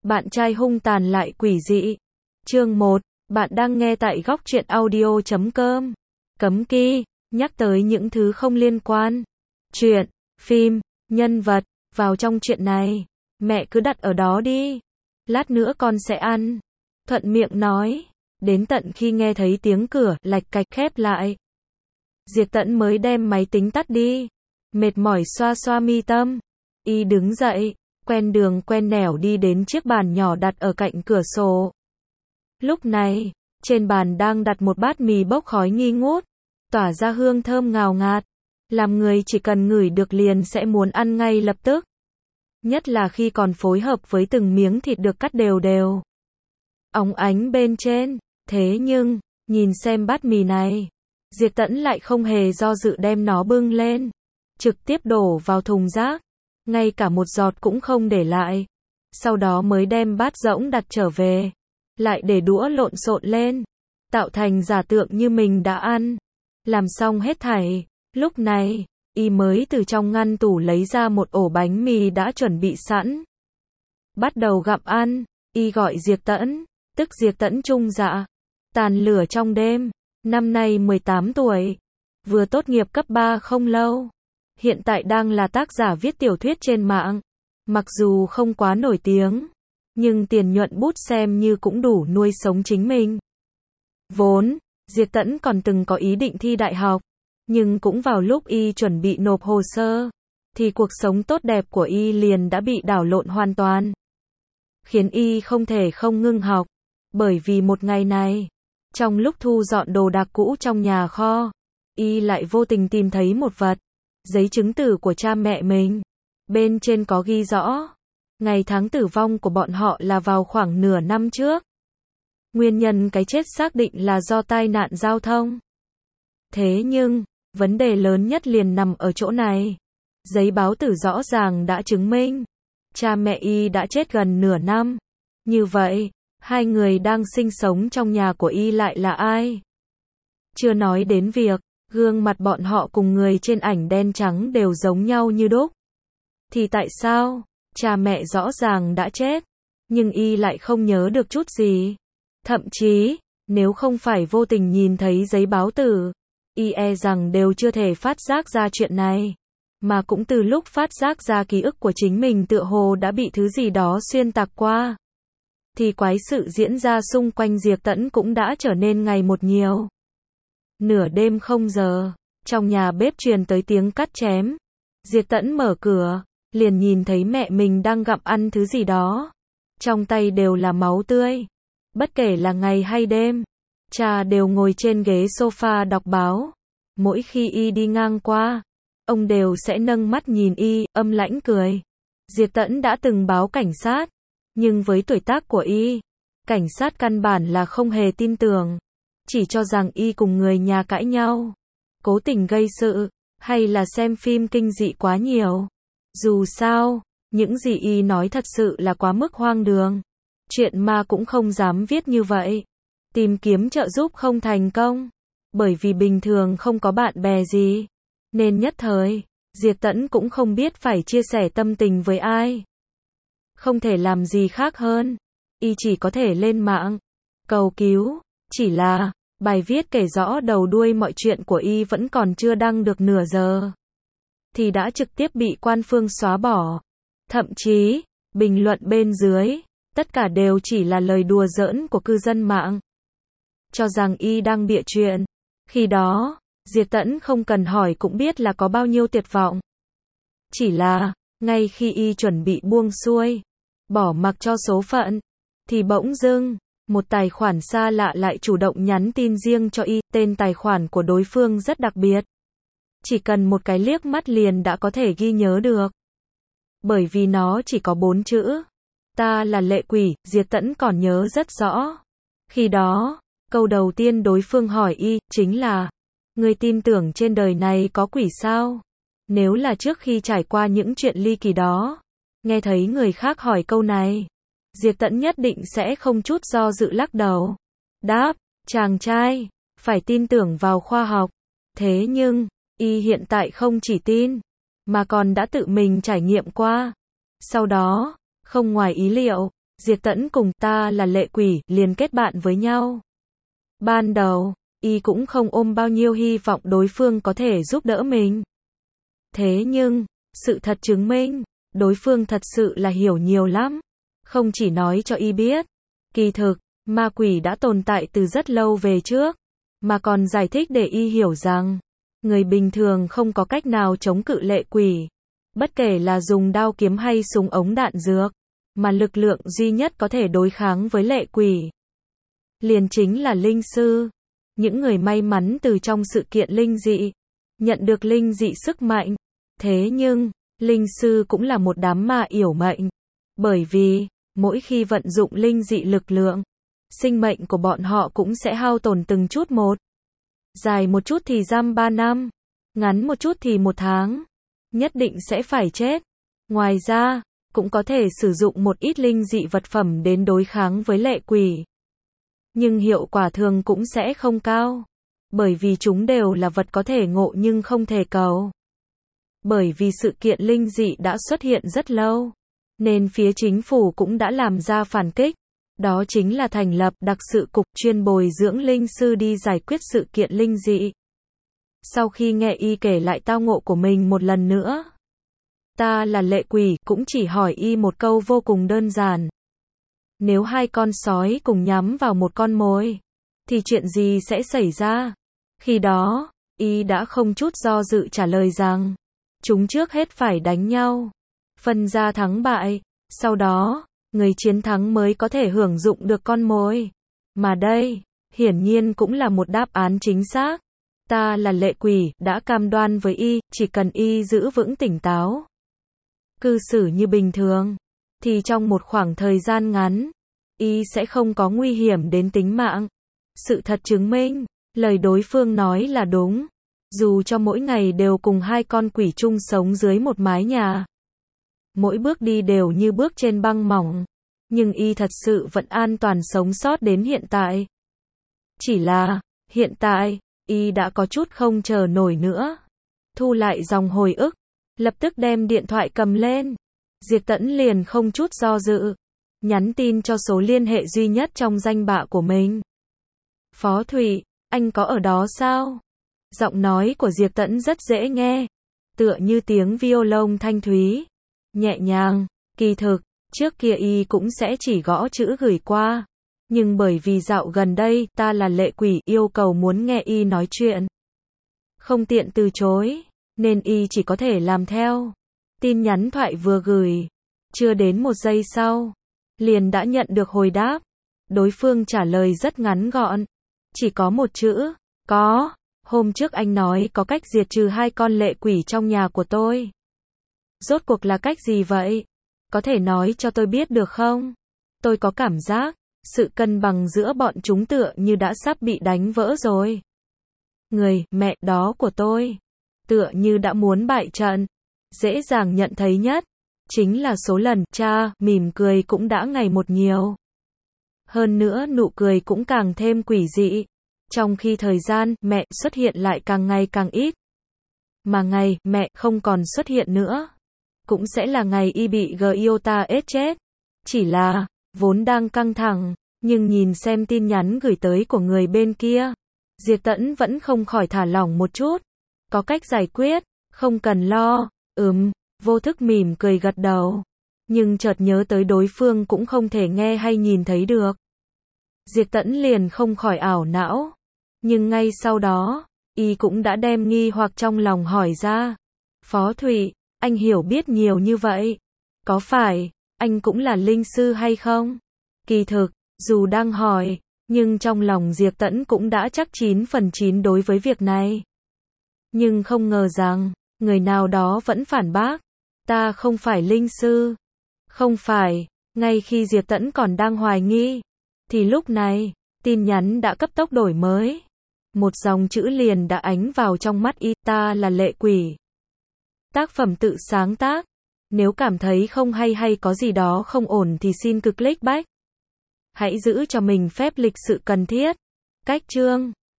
Bạn trai hung tàn lại quỷ dị. Chương 1, bạn đang nghe tại góc truyện audio.com. Cấm kỵ, nhắc tới những thứ không liên quan. Chuyện, phim, nhân vật, vào trong chuyện này. Mẹ cứ đặt ở đó đi. Lát nữa con sẽ ăn. Thuận miệng nói. Đến tận khi nghe thấy tiếng cửa lạch cạch khép lại. Diệp Tẫn mới đem máy tính tắt đi. Mệt mỏi xoa xoa mi tâm. Y đứng dậy, quen đường quen nẻo đi đến chiếc bàn nhỏ đặt ở cạnh cửa sổ. Lúc này, trên bàn đang đặt một bát mì bốc khói nghi ngút, tỏa ra hương thơm ngào ngạt, làm người chỉ cần ngửi được liền sẽ muốn ăn ngay lập tức. Nhất là khi còn phối hợp với từng miếng thịt được cắt đều đều, óng ánh bên trên. Thế nhưng, nhìn xem bát mì này, Diệp Tẫn lại không hề do dự đem nó bưng lên, trực tiếp đổ vào thùng rác, ngay cả một giọt cũng không để lại. Sau đó mới đem bát rỗng đặt trở về, lại để đũa lộn xộn lên, tạo thành giả tượng như mình đã ăn. Làm xong hết thảy, lúc này, y mới từ trong ngăn tủ lấy ra một ổ bánh mì đã chuẩn bị sẵn. Bắt đầu gặm ăn, y gọi Diệp Tẫn, tức Diệp Tẫn Trung Dạ. Tàn lửa trong đêm, năm nay 18 tuổi, vừa tốt nghiệp cấp 3 không lâu. Hiện tại đang là tác giả viết tiểu thuyết trên mạng. Mặc dù không quá nổi tiếng, nhưng tiền nhuận bút xem như cũng đủ nuôi sống chính mình. Vốn, Diệp Tẫn còn từng có ý định thi đại học, nhưng cũng vào lúc y chuẩn bị nộp hồ sơ, thì cuộc sống tốt đẹp của y liền đã bị đảo lộn hoàn toàn. Khiến y không thể không ngưng học, bởi vì một ngày này, trong lúc thu dọn đồ đạc cũ trong nhà kho, y lại vô tình tìm thấy một vật, giấy chứng tử của cha mẹ mình. Bên trên có ghi rõ, ngày tháng tử vong của bọn họ là vào khoảng nửa năm trước. Nguyên nhân cái chết xác định là do tai nạn giao thông. Thế nhưng, vấn đề lớn nhất liền nằm ở chỗ này. Giấy báo tử rõ ràng đã chứng minh, cha mẹ y đã chết gần nửa năm. Như vậy, hai người đang sinh sống trong nhà của y lại là ai? Chưa nói đến việc, gương mặt bọn họ cùng người trên ảnh đen trắng đều giống nhau như đúc. Thì tại sao, cha mẹ rõ ràng đã chết, nhưng y lại không nhớ được chút gì? Thậm chí, nếu không phải vô tình nhìn thấy giấy báo tử, y e rằng đều chưa thể phát giác ra chuyện này. Mà cũng từ lúc phát giác ra ký ức của chính mình tựa hồ đã bị thứ gì đó xuyên tạc qua. Thì quái sự diễn ra xung quanh Diệp Tẫn cũng đã trở nên ngày một nhiều. Nửa đêm 0 giờ, trong nhà bếp truyền tới tiếng cắt chém. Diệp Tẫn mở cửa, liền nhìn thấy mẹ mình đang gặm ăn thứ gì đó. Trong tay đều là máu tươi. Bất kể là ngày hay đêm, cha đều ngồi trên ghế sofa đọc báo. Mỗi khi y đi ngang qua, ông đều sẽ nâng mắt nhìn y, âm lãnh cười. Diệp Tẫn đã từng báo cảnh sát, nhưng với tuổi tác của y, cảnh sát căn bản là không hề tin tưởng. Chỉ cho rằng y cùng người nhà cãi nhau, cố tình gây sự, hay là xem phim kinh dị quá nhiều. Dù sao, những gì y nói thật sự là quá mức hoang đường. Chuyện ma cũng không dám viết như vậy. Tìm kiếm trợ giúp không thành công, bởi vì bình thường không có bạn bè gì, nên nhất thời, Diệp Tẫn cũng không biết phải chia sẻ tâm tình với ai. Không thể làm gì khác hơn, y chỉ có thể lên mạng cầu cứu. Chỉ là, bài viết kể rõ đầu đuôi mọi chuyện của y vẫn còn chưa đăng được nửa giờ, thì đã trực tiếp bị quan phương xóa bỏ. Thậm chí, bình luận bên dưới, tất cả đều chỉ là lời đùa giỡn của cư dân mạng, cho rằng y đang bịa chuyện. Khi đó, Diệp Tẫn không cần hỏi cũng biết là có bao nhiêu tuyệt vọng. Chỉ là, ngay khi y chuẩn bị buông xuôi, bỏ mặc cho số phận, thì bỗng dưng, một tài khoản xa lạ lại chủ động nhắn tin riêng cho y. Tên tài khoản của đối phương rất đặc biệt, chỉ cần một cái liếc mắt liền đã có thể ghi nhớ được. Bởi vì nó chỉ có 4 chữ. Ta là lệ quỷ. Diệp Tẫn còn nhớ rất rõ. Khi đó, câu đầu tiên đối phương hỏi y, chính là, ngươi tin tưởng trên đời này có quỷ sao? Nếu là trước khi trải qua những chuyện ly kỳ đó, nghe thấy người khác hỏi câu này, Diệp Tẫn nhất định sẽ không chút do dự lắc đầu. Đáp, chàng trai, phải tin tưởng vào khoa học. Thế nhưng, y hiện tại không chỉ tin, mà còn đã tự mình trải nghiệm qua. Sau đó, không ngoài ý liệu, Diệp Tẫn cùng ta là lệ quỷ liền kết bạn với nhau. Ban đầu, y cũng không ôm bao nhiêu hy vọng đối phương có thể giúp đỡ mình. Thế nhưng, sự thật chứng minh, đối phương thật sự là hiểu nhiều lắm. Không chỉ nói cho y biết, kỳ thực, ma quỷ đã tồn tại từ rất lâu về trước, mà còn giải thích để y hiểu rằng, người bình thường không có cách nào chống cự lệ quỷ. Bất kể là dùng đao kiếm hay súng ống đạn dược, mà lực lượng duy nhất có thể đối kháng với lệ quỷ liền chính là linh sư. Những người may mắn từ trong sự kiện linh dị, nhận được linh dị sức mạnh. Thế nhưng, linh sư cũng là một đám ma yểu mệnh. Bởi vì, mỗi khi vận dụng linh dị lực lượng, sinh mệnh của bọn họ cũng sẽ hao tổn từng chút một. Dài một chút thì giam 3 năm, ngắn một chút thì 1 tháng. Nhất định sẽ phải chết. Ngoài ra, cũng có thể sử dụng một ít linh dị vật phẩm đến đối kháng với lệ quỷ. Nhưng hiệu quả thường cũng sẽ không cao. Bởi vì chúng đều là vật có thể ngộ nhưng không thể cầu. Bởi vì sự kiện linh dị đã xuất hiện rất lâu, nên phía chính phủ cũng đã làm ra phản kích. Đó chính là thành lập đặc sự cục chuyên bồi dưỡng linh sư đi giải quyết sự kiện linh dị. Sau khi nghe y kể lại tao ngộ của mình một lần nữa, ta là lệ quỷ cũng chỉ hỏi y một câu vô cùng đơn giản. Nếu 2 con sói cùng nhắm vào một con mồi, thì chuyện gì sẽ xảy ra? Khi đó, y đã không chút do dự trả lời rằng, chúng trước hết phải đánh nhau, phân ra thắng bại, sau đó, người chiến thắng mới có thể hưởng dụng được con mồi. Mà đây, hiển nhiên cũng là một đáp án chính xác. Ta là lệ quỷ, đã cam đoan với y, chỉ cần y giữ vững tỉnh táo, cư xử như bình thường, thì trong một khoảng thời gian ngắn, y sẽ không có nguy hiểm đến tính mạng. Sự thật chứng minh, lời đối phương nói là đúng. Dù cho mỗi ngày đều cùng 2 con quỷ chung sống dưới một mái nhà, mỗi bước đi đều như bước trên băng mỏng, nhưng y thật sự vẫn an toàn sống sót đến hiện tại. Chỉ là, hiện tại, y đã có chút không chờ nổi nữa. Thu lại dòng hồi ức, lập tức đem điện thoại cầm lên. Diệp Tẫn liền không chút do dự, nhắn tin cho số liên hệ duy nhất trong danh bạ của mình. Phó Thụy, anh có ở đó sao? Giọng nói của Diệp Tẫn rất dễ nghe, tựa như tiếng violon thanh thúy, nhẹ nhàng. Kỳ thực, trước kia y cũng sẽ chỉ gõ chữ gửi qua. Nhưng bởi vì dạo gần đây, ta là lệ quỷ yêu cầu muốn nghe y nói chuyện. Không tiện từ chối, nên y chỉ có thể làm theo. Tin nhắn thoại vừa gửi, chưa đến 1 giây sau, liền đã nhận được hồi đáp. Đối phương trả lời rất ngắn gọn, chỉ có một chữ, có. Hôm trước anh nói có cách diệt trừ 2 con lệ quỷ trong nhà của tôi. Rốt cuộc là cách gì vậy? Có thể nói cho tôi biết được không? Tôi có cảm giác, sự cân bằng giữa bọn chúng tựa như đã sắp bị đánh vỡ rồi. Người, mẹ đó của tôi, tựa như đã muốn bại trận. Dễ dàng nhận thấy nhất, chính là số lần, cha, mỉm cười cũng đã ngày một nhiều. Hơn nữa nụ cười cũng càng thêm quỷ dị. Trong khi thời gian, mẹ xuất hiện lại càng ngày càng ít. Mà ngày, mẹ không còn xuất hiện nữa, cũng sẽ là ngày y bị Giota chết. Chỉ là, vốn đang căng thẳng, nhưng nhìn xem tin nhắn gửi tới của người bên kia, Diệp Tẫn vẫn không khỏi thả lỏng một chút. Có cách giải quyết, không cần lo. Vô thức mỉm cười gật đầu. Nhưng chợt nhớ tới đối phương cũng không thể nghe hay nhìn thấy được. Diệp Tẫn liền không khỏi ảo não. Nhưng ngay sau đó, y cũng đã đem nghi hoặc trong lòng hỏi ra. Phó Thụy, anh hiểu biết nhiều như vậy. Có phải, anh cũng là linh sư hay không? Kỳ thực, dù đang hỏi, nhưng trong lòng Diệp Tẫn cũng đã chắc 9 phần 9 đối với việc này. Nhưng không ngờ rằng, người nào đó vẫn phản bác. Ta không phải linh sư. Không phải, ngay khi Diệp Tẫn còn đang hoài nghi, thì lúc này, tin nhắn đã cấp tốc đổi mới. Một dòng chữ liền đã ánh vào trong mắt y, ta là lệ quỷ. Tác phẩm tự sáng tác. Nếu cảm thấy không hay có gì đó không ổn thì xin cứ click back. Hãy giữ cho mình phép lịch sự cần thiết. Cách chương